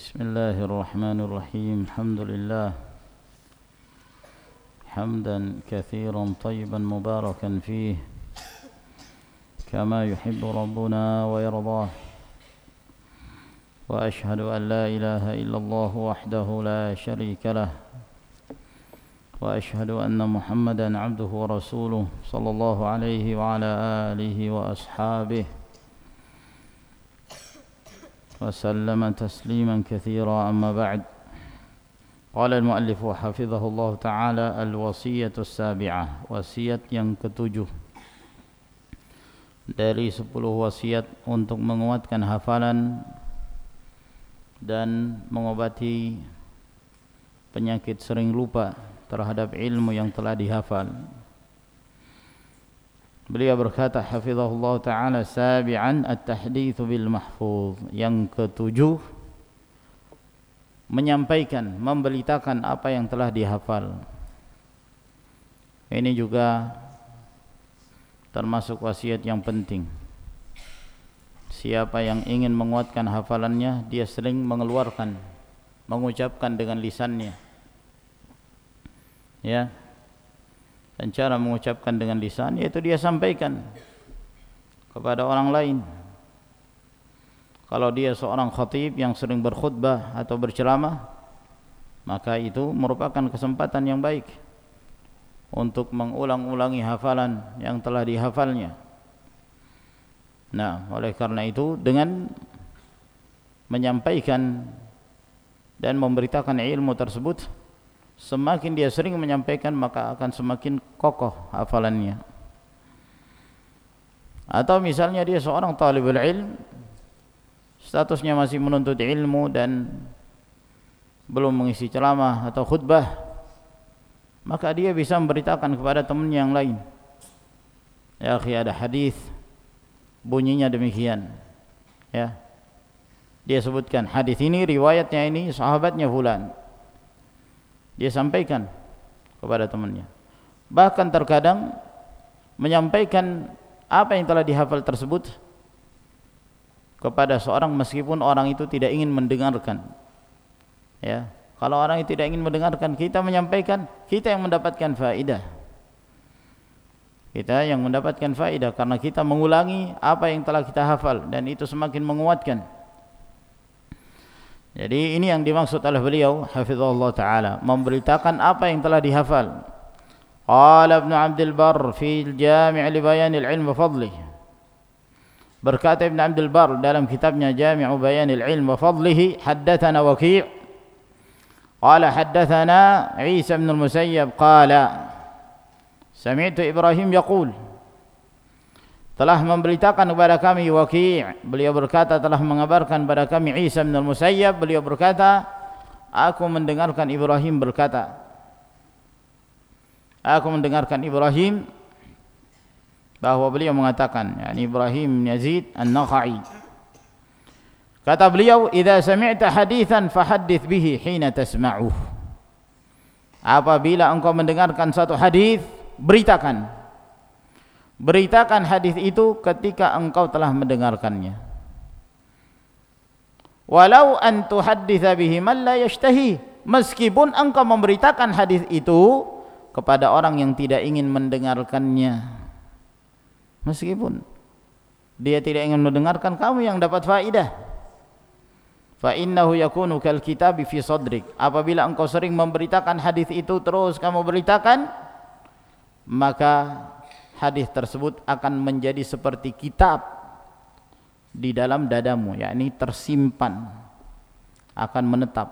بسم الله الرحمن الرحيم. الحمد لله حمدا كثيرا طيبا مباركا فيه كما يحب ربنا ويرضاه، وأشهد أن لا إله إلا الله وحده لا شريك له، وأشهد أن محمدا عبده ورسوله صلى الله عليه وعلى آله وأصحابه وسلم تسليما كثيرا. أما بعد، قال المؤلف حفظه الله تعالى: الوصية السابعة، wasiat yang ketujuh dari 10 wasiat untuk menguatkan hafalan dan mengobati penyakit sering lupa terhadap ilmu yang telah dihafal. Beliau berkata hafizahullah ta'ala: sabi'an at-tahditsu bil mahfuz, yang ketujuh menyampaikan, memberitakan apa yang telah dihafal. Ini juga termasuk wasiat yang penting. Siapa yang ingin menguatkan hafalannya, dia sering mengeluarkan, mengucapkan dengan lisannya, ya. Dan cara mengucapkan dengan lisan yaitu dia sampaikan kepada orang lain. Kalau dia seorang khatib yang sering berkhutbah atau berceramah, maka itu merupakan kesempatan yang baik untuk mengulang-ulangi hafalan yang telah dihafalnya. Nah, oleh karena itu dengan menyampaikan dan memberitakan ilmu tersebut, semakin dia sering menyampaikan, maka akan semakin kokoh hafalannya. Atau misalnya dia seorang talibul ilm, statusnya masih menuntut ilmu dan belum mengisi ceramah atau khutbah, maka dia bisa memberitakan kepada temannya yang lain. Ya akhi, ada hadis bunyinya demikian, ya. Dia sebutkan hadis ini, riwayatnya ini, sahabatnya fulan. Dia sampaikan kepada temannya. Bahkan terkadang menyampaikan apa yang telah dihafal tersebut kepada seorang meskipun orang itu tidak ingin mendengarkan. Ya, kalau orang itu tidak ingin mendengarkan, kita menyampaikan, kita yang mendapatkan faedah. Kita yang mendapatkan faedah karena kita mengulangi apa yang telah kita hafal, dan itu semakin menguatkan. Jadi ini yang dimaksud oleh beliau hafizahullah ta'ala, memberitakan apa yang telah dihafal. Qala Ibnu Abdul Barr fi al-Jami' li Bayan al-Ilm wa Fadlih. Berkata Ibnu Abdul Barr dalam kitabnya Jami' Bayan al-Ilm wa Fadlih, haddatsana Waki' qala haddatsana Isa bin al-Musayyab qala sami'tu Ibrahim yaqul, telah memberitakan kepada kami Waki', beliau berkata telah mengabarkan kepada kami Isa bin al-Musayyab, beliau berkata, aku mendengarkan Ibrahim berkata, aku mendengarkan Ibrahim bahwa beliau mengatakan, yakni Ibrahim Yazid An-Nakha'i, kata beliau, idza sami'ta haditsan fahaddits bihi hina tasma'uh, apabila engkau mendengarkan satu hadis, beritakan hadis itu ketika engkau telah mendengarkannya. Walau an tuhadditsa bihi man la yashtahi, meskipun engkau memberitakan hadis itu kepada orang yang tidak ingin mendengarkannya. Meskipun dia tidak ingin mendengarkan, kamu yang dapat faedah. Fa innahu yakunu kal kitabi fi sadrik, apabila engkau sering memberitakan hadis itu terus kamu beritakan, maka hadis tersebut akan menjadi seperti kitab di dalam dadamu, yakni tersimpan, akan menetap.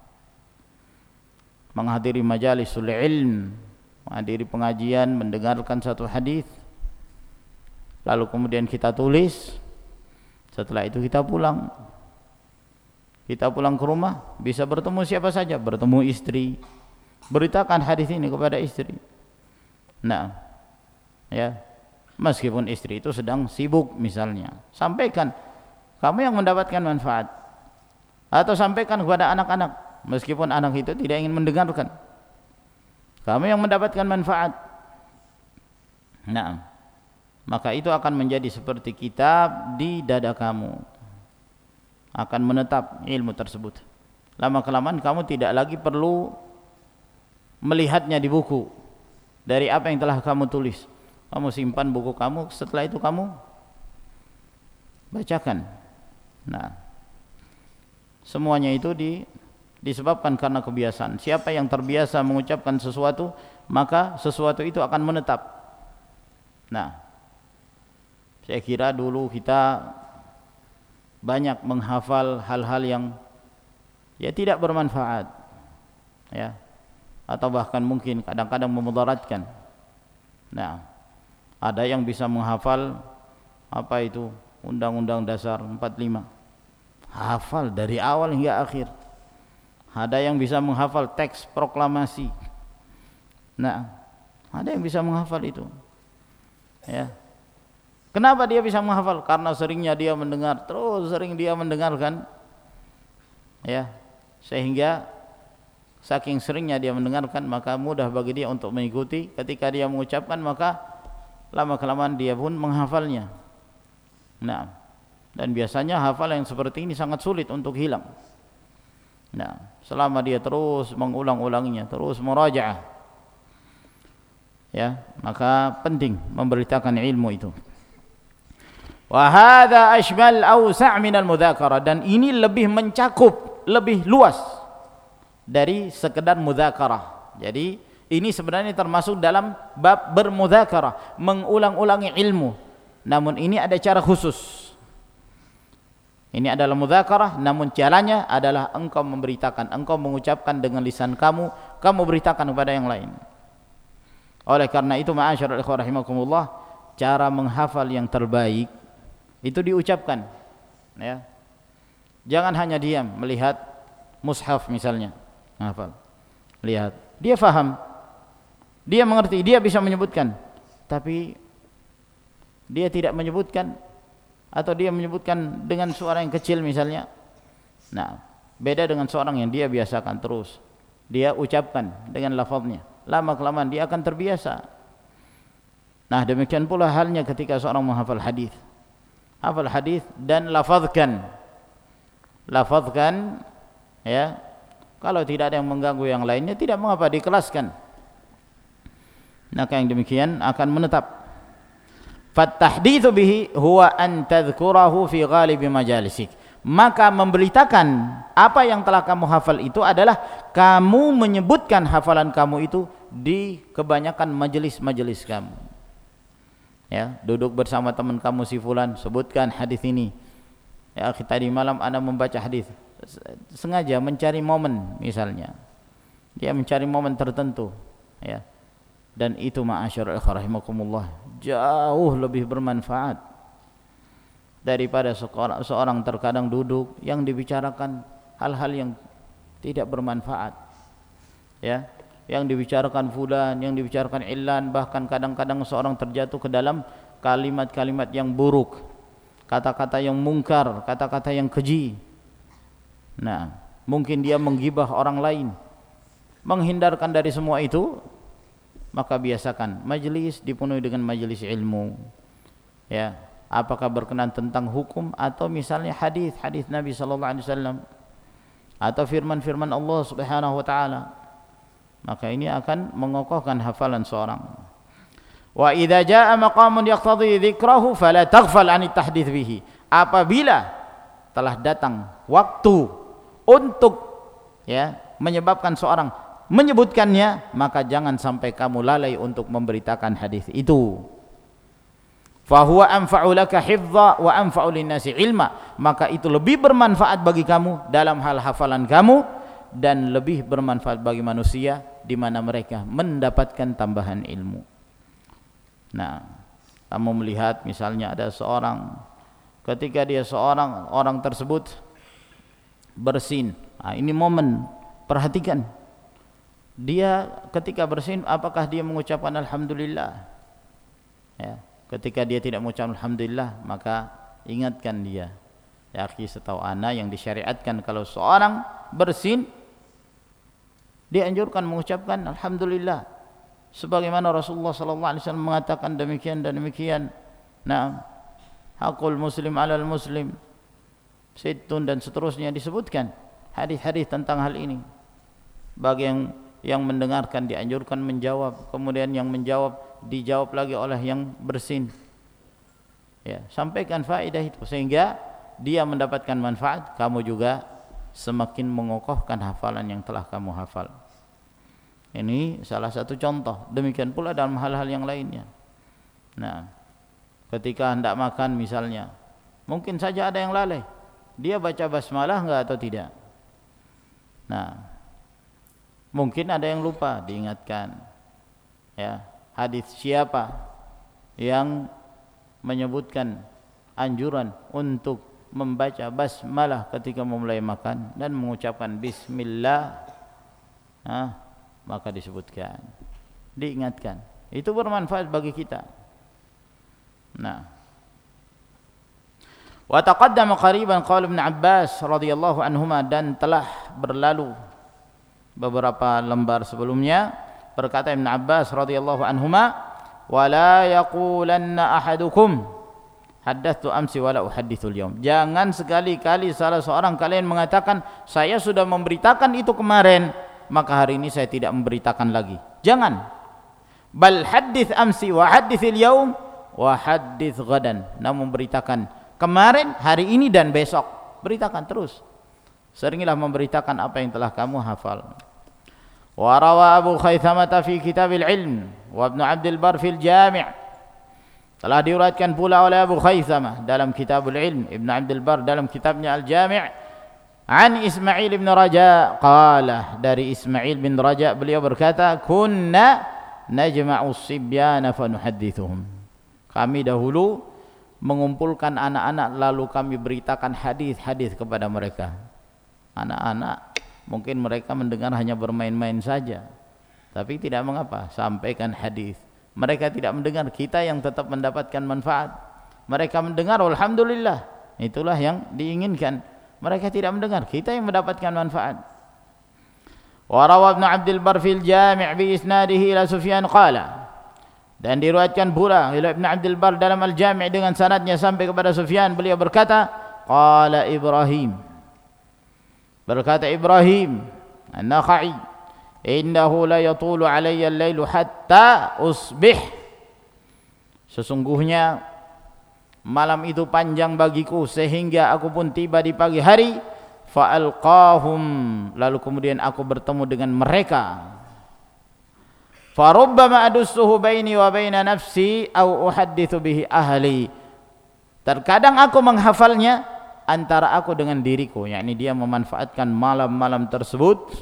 Menghadiri majalisul ilm, menghadiri pengajian, mendengarkan satu hadis, lalu kemudian kita tulis, setelah itu kita pulang ke rumah, bisa bertemu siapa saja, bertemu istri, beritakan hadis ini kepada istri. Nah, ya, meskipun istri itu sedang sibuk misalnya, sampaikan, kamu yang mendapatkan manfaat. Atau sampaikan kepada anak-anak, meskipun anak itu tidak ingin mendengarkan, kamu yang mendapatkan manfaat. Nah, maka itu akan menjadi seperti kitab di dada kamu, akan menetap ilmu tersebut. Lama-kelamaan kamu tidak lagi perlu melihatnya di buku dari apa yang telah kamu tulis. Kamu simpan buku kamu, setelah itu kamu bacakan. Nah, semuanya itu disebabkan karena kebiasaan. Siapa yang terbiasa mengucapkan sesuatu, maka sesuatu itu akan menetap. Nah, saya kira dulu kita banyak menghafal hal-hal yang ya tidak bermanfaat, ya, atau bahkan mungkin kadang-kadang memudaratkan. Nah, ada yang bisa menghafal apa itu Undang-Undang Dasar 45, hafal dari awal hingga akhir. Ada yang bisa menghafal teks proklamasi. Nah, ada yang bisa menghafal itu, ya. Kenapa dia bisa menghafal? Karena seringnya dia mendengar, terus sering dia mendengarkan, ya, sehingga saking seringnya dia mendengarkan, maka mudah bagi dia untuk mengikuti. Ketika dia mengucapkan, maka lama-kelamaan dia pun menghafalnya. Nah, dan biasanya hafal yang seperti ini sangat sulit untuk hilang. Nah, selama dia terus mengulang-ulanginya, terus murajaah, ya, maka penting memberitakan ilmu itu. Wa hadza ashmal awsa' min al-mudzakarah, dan ini lebih mencakup, lebih luas dari sekedar mudzakarah. Jadi ini sebenarnya termasuk dalam bab bermudzakarah, mengulang-ulangi ilmu. Namun ini ada cara khusus. Ini adalah mudzakarah, namun caranya adalah engkau memberitakan, engkau mengucapkan dengan lisan kamu, kamu beritakan kepada yang lain. Oleh karena itu, ma'asyiral ikhwah rahimakumullah, cara menghafal yang terbaik itu diucapkan, ya. Jangan hanya diam melihat mushaf misalnya, menghafal. Lihat, dia faham, dia mengerti, dia bisa menyebutkan, tapi dia tidak menyebutkan, atau dia menyebutkan dengan suara yang kecil misalnya. Nah, beda dengan seorang yang dia biasakan terus, dia ucapkan dengan lafaznya. Lama-kelamaan dia akan terbiasa. Nah, demikian pula halnya ketika seorang menghafal hadis. Hafal hadis dan lafazkan, ya. Kalau tidak ada yang mengganggu yang lainnya, tidak mengapa dikelaskan. Maka yang demikian akan menetap. Fattahditsu bihi huwa an tadhkurahu fi ghalibi majalisik. Maka memberitakan apa yang telah kamu hafal itu adalah kamu menyebutkan hafalan kamu itu di kebanyakan majelis-majelis kamu. Ya, duduk bersama teman kamu si fulan, sebutkan hadis ini. Ya, tadi malam Anda membaca hadis, sengaja mencari momen misalnya. Dia mencari momen tertentu, ya. Dan itu ma'asyiral ikhwah rahimakumullah jauh lebih bermanfaat daripada seorang terkadang duduk yang dibicarakan hal-hal yang tidak bermanfaat, ya, yang dibicarakan fulan, yang dibicarakan illan, bahkan kadang-kadang seorang terjatuh ke dalam kalimat-kalimat yang buruk, kata-kata yang mungkar, kata-kata yang keji. Nah, mungkin dia menggibah orang lain. Menghindarkan dari semua itu, maka biasakan majelis dipenuhi dengan majelis ilmu, ya. Apakah berkenan tentang hukum atau misalnya hadis Nabi sallallahu alaihi wasallam atau firman-firman Allah Subhanahu wa taala, maka ini akan mengokohkan hafalan seorang. Wa idza jaa maqamun yaqtadi dzikrahu fala taghfal 'anit tahdits bihi. Apabila telah datang waktu untuk, ya, menyebabkan seorang menyebutkannya, maka jangan sampai kamu lalai untuk memberitakan hadis itu. Fa huwa anfa'u laka hifdza wa anfa'u lin-nasi ilma. Maka itu lebih bermanfaat bagi kamu dalam hal hafalan kamu, dan lebih bermanfaat bagi manusia di mana mereka mendapatkan tambahan ilmu. Nah, kamu melihat misalnya ada seorang, ketika dia seorang orang tersebut bersin, nah, ini momen, perhatikan dia ketika bersin, apakah dia mengucapkan alhamdulillah, ya. Ketika dia tidak mengucapkan alhamdulillah, maka ingatkan dia, ya akhi, setahu ana yang disyariatkan kalau seorang bersin dianjurkan mengucapkan alhamdulillah, sebagaimana Rasulullah sallallahu alaihi wasallam mengatakan demikian dan demikian. Nah, hakul muslim alal muslim sittun dan seterusnya disebutkan. hadis-hadis tentang hal ini. Bagi yang mendengarkan dianjurkan menjawab, kemudian yang menjawab dijawab lagi oleh yang bersin. Ya, sampaikan faedah itu sehingga dia mendapatkan manfaat, kamu juga semakin mengokohkan hafalan yang telah kamu hafal. Ini salah satu contoh. Demikian pula dalam hal-hal yang lainnya. Nah, ketika hendak makan misalnya, mungkin saja ada yang lalai. Dia baca basmalah enggak atau tidak? Nah, mungkin ada yang lupa, diingatkan. Ya, hadis siapa yang menyebutkan anjuran untuk membaca basmalah ketika memulai makan dan mengucapkan bismillah, maka disebutkan, diingatkan. Itu bermanfaat bagi kita. Nah, wa taqaddama qariban qaul Ibnu Abbas radhiyallahu anhuma, dan telah berlalu beberapa lembar sebelumnya berkata Ibnu Abbas radhiyallahu anhuma, wala yaqulanna ahadukum haddatsu amsi wala uhadditsul yaum. Jangan sekali-kali salah seorang kalian mengatakan saya sudah memberitakan itu kemarin, maka hari ini saya tidak memberitakan lagi. Jangan. Bal haddits amsi wa hadditsil yaum wa haddits ghadan. Namun beritakan kemarin, hari ini dan besok. Beritakan terus. Seringilah memberitakan apa yang telah kamu hafal. Wa rawa Abu Khaythamah fi Kitabil Ilm wa Ibnu Abdul Bar fil Jami'. Telah diriwayatkan pula oleh Abu Khaythamah dalam Kitabul Ilm, Ibnu Abdul Bar dalam kitabnya Al-Jami', an Ismail bin Raja qala, dari Ismail bin Raja beliau berkata, kunna najma'u as-sibyana fa nuhaddithuhum. Kami dahulu mengumpulkan anak-anak lalu kami beritakan hadis-hadis kepada mereka. Anak-anak mungkin mereka mendengar hanya bermain-main saja, tapi tidak mengapa, sampaikan hadis. Mereka tidak mendengar, kita yang tetap mendapatkan manfaat. Mereka mendengar, alhamdulillah, itulah yang diinginkan. Mereka tidak mendengar, kita yang mendapatkan manfaat. Wa rawa Ibnu Abdul Bar fil Jami' bi isnadihi ila Sufyan qala, dan diriwayatkan pula oleh Ibnu Abdul Bar dalam Al-Jami' dengan sanadnya sampai kepada Sufyan, beliau berkata, qala Ibrahim, berkata Ibrahim An-Nakhai, innahu la yatulu alayya al-lailu hatta usbih. Sesungguhnya malam itu panjang bagiku sehingga aku pun tiba di pagi hari. Fa'alqahum, lalu kemudian aku bertemu dengan mereka. Farubbama adussuhu baini wa baina nafsi au uhadditsu bihi ahli. Terkadang aku menghafalnya antara aku dengan diriku, yakni dia memanfaatkan malam-malam tersebut,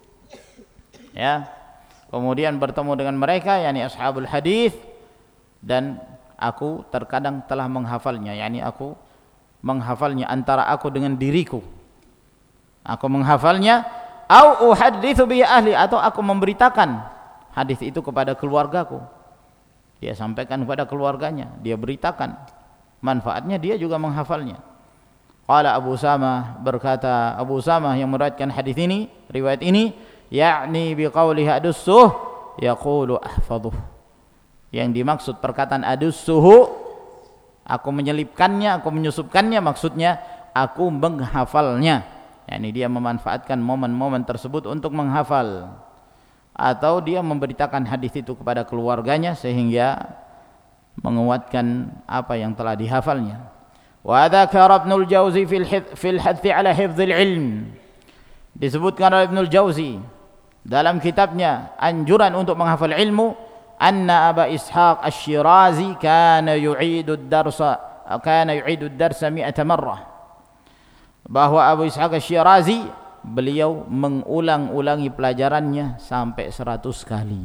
ya, kemudian bertemu dengan mereka, yakni ashabul hadis, dan aku terkadang telah menghafalnya, yakni aku menghafalnya antara aku dengan diriku. Aku menghafalnya, au uhadditsu bi ahli, atau aku memberitakan hadis itu kepada keluargaku. Dia sampaikan kepada keluarganya, dia beritakan manfaatnya, dia juga menghafalnya. Qala Abu Samah, berkata Abu Samah yang meriwayatkan hadis ini, riwayat ini, yakni biqaulihi adussuh yaqulu ahfadhuh. Yang dimaksud perkataan adussuhu, aku menyelipkannya, aku menyusupkannya, maksudnya aku menghafalnya. yakni dia memanfaatkan momen-momen tersebut untuk menghafal, atau dia memberitakan hadis itu kepada keluarganya sehingga menguatkan apa yang telah dihafalnya. Wa dzakara Ibnul Jauzi fil hadd ala hifdzil ilm. Disebutkan oleh Ibnul Jauzi dalam kitabnya anjuran untuk menghafal ilmu, anna Aba Ishaq Asy-Syirazi kana yu'idu ad-darsa 100 marrah. Bahwa Abu Ishaq Asy-Syirazi beliau mengulang-ulangi pelajarannya sampai 100 kali.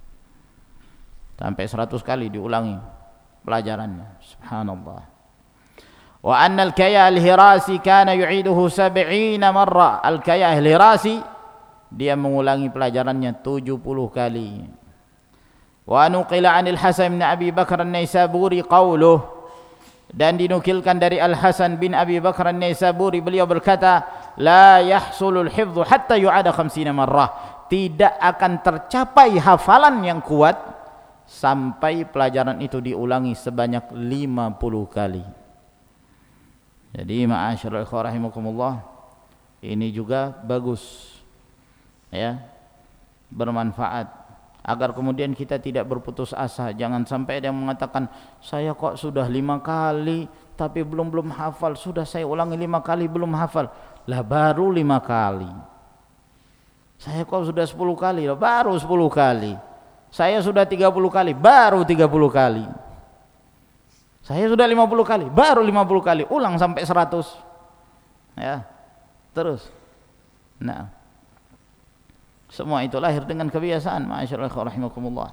Sampai 100 kali diulangi pelajarannya. Subhanallah. Wa anna al-Kaya al-Hirasi kana yu'iduhu 70 marrah. Al-Kaya al-Hirasi dia mengulangi pelajarannya 70 kali. Wa nuqila 'anil Hasan bin Abi Bakar an-Naisaburi qauluh, dan dinukilkan dari Al-Hasan bin Abi Bakar an-Naisaburi beliau berkata, la yahsulul hifdhu hatta yu'ada 50 marrah. Tidak akan tercapai hafalan yang kuat sampai pelajaran itu diulangi sebanyak 50 kali. Jadi ma'asyiral ikhwah rahimakumullah, Ini juga bagus, ya, bermanfaat, agar kemudian kita tidak berputus asa. Jangan sampai ada yang mengatakan, saya kok sudah 5 kali tapi belum hafal, sudah saya ulangi 5 kali belum hafal. Lah baru 5 kali. Saya kok sudah 10 kali, lah baru 10 kali. Saya sudah 30 kali, baru 30 kali. Saya sudah 50 kali, baru 50 kali. Ulang sampai 100. Ya. Terus. Nah. Semua itu lahir dengan kebiasaan, ma'asyiral ikhwah rahimakumullah.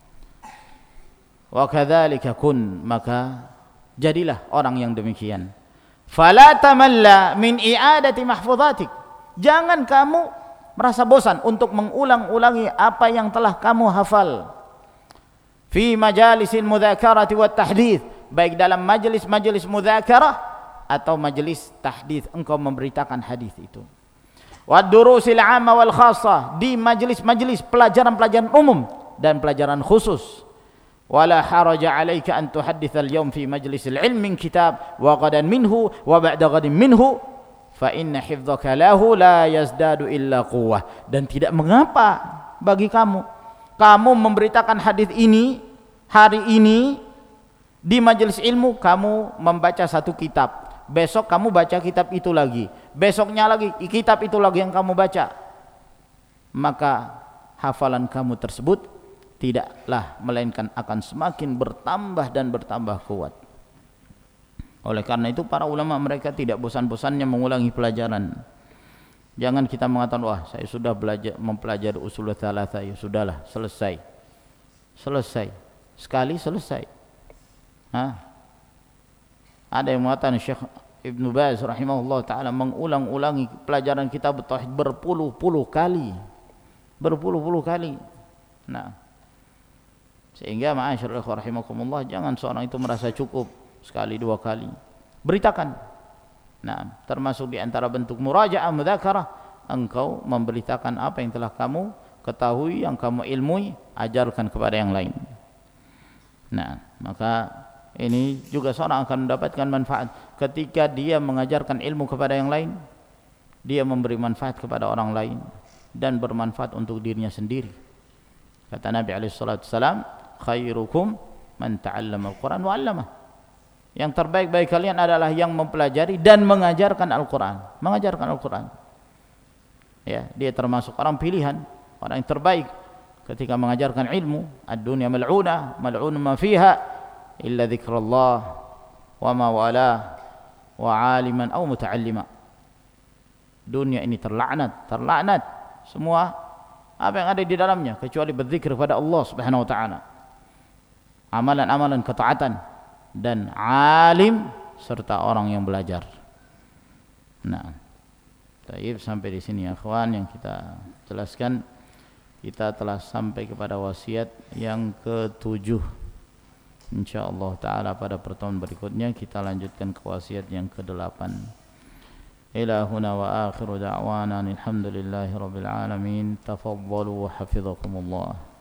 Wa kadzalika kun, maka jadilah orang yang demikian. Fala tamalla min i'adati mahfuzatik. Jangan kamu merasa bosan untuk mengulang-ulangi apa yang telah kamu hafal. Fi majalisil mudzakarati wat tahdits, baik dalam majelis-majelis mudzakarah atau majelis tahdits, engkau memberitakan hadis itu. Wad durusil 'amma wal khassah, di majelis-majelis pelajaran-pelajaran umum dan pelajaran khusus. Wala haraja 'alaika an tuhaddits al-yawm fi majlisil 'ilm min kitab wa ghadan minhu wa ba'da ghadin minhu fa inna hifdzaka lahu la yazdadu illa quwwah. Dan tidak mengapa bagi kamu memberitakan hadis ini hari ini di majelis ilmu, kamu membaca satu kitab, besok kamu baca kitab itu lagi, besoknya lagi kitab itu lagi yang kamu baca, maka hafalan kamu tersebut tidaklah melainkan akan semakin bertambah dan bertambah kuat. Oleh karena itu para ulama mereka tidak bosan-bosannya mengulangi pelajaran. Jangan kita mengatakan, wah saya sudah mempelajari usul tsalatsa, ya sudahlah, selesai sekali selesai. Ada yang mengatakan Syekh Ibnu Baz rahimahullah ta'ala mengulang-ulangi pelajaran kitab tauhid berpuluh-puluh kali. Nah, sehingga ma'asyiral ikhwah rahimakumullah, jangan seorang itu merasa cukup sekali 2 kali. Beritakan. Nah, termasuk di antara bentuk murajaah mudzakarah, engkau memberitakan apa yang telah kamu ketahui, yang kamu ilmui, ajarkan kepada yang lain. Nah, maka ini juga seorang akan mendapatkan manfaat ketika dia mengajarkan ilmu kepada yang lain, dia memberi manfaat kepada orang lain dan bermanfaat untuk dirinya sendiri. Kata Nabi SAW, khairukum man ta'allama al-Quran wa 'allamah. Yang terbaik bagi kalian adalah yang mempelajari dan mengajarkan Al-Quran. Ya, dia termasuk orang pilihan, orang yang terbaik ketika mengajarkan ilmu. Ad-dunya mal'unah, mal'un ma fiha illa dzikrullah wa ma wala wa 'aliman aw muta'allima. Dunia ini terlaknat semua apa yang ada di dalamnya kecuali berzikir kepada Allah Subhanahu wa taala, amalan-amalan ketaatan, dan alim serta orang yang belajar. Nah, baik, sampai di sini ya akhwan yang kita jelaskan. Kita telah sampai kepada wasiat yang ke-7. Insyaallah taala pada pertemuan berikutnya kita lanjutkan ke wasiat yang ke-8. Ila huna wa akhiru da'wana alhamdulillahi rabbil alamin. Tafaddalu wa hafizakumullah.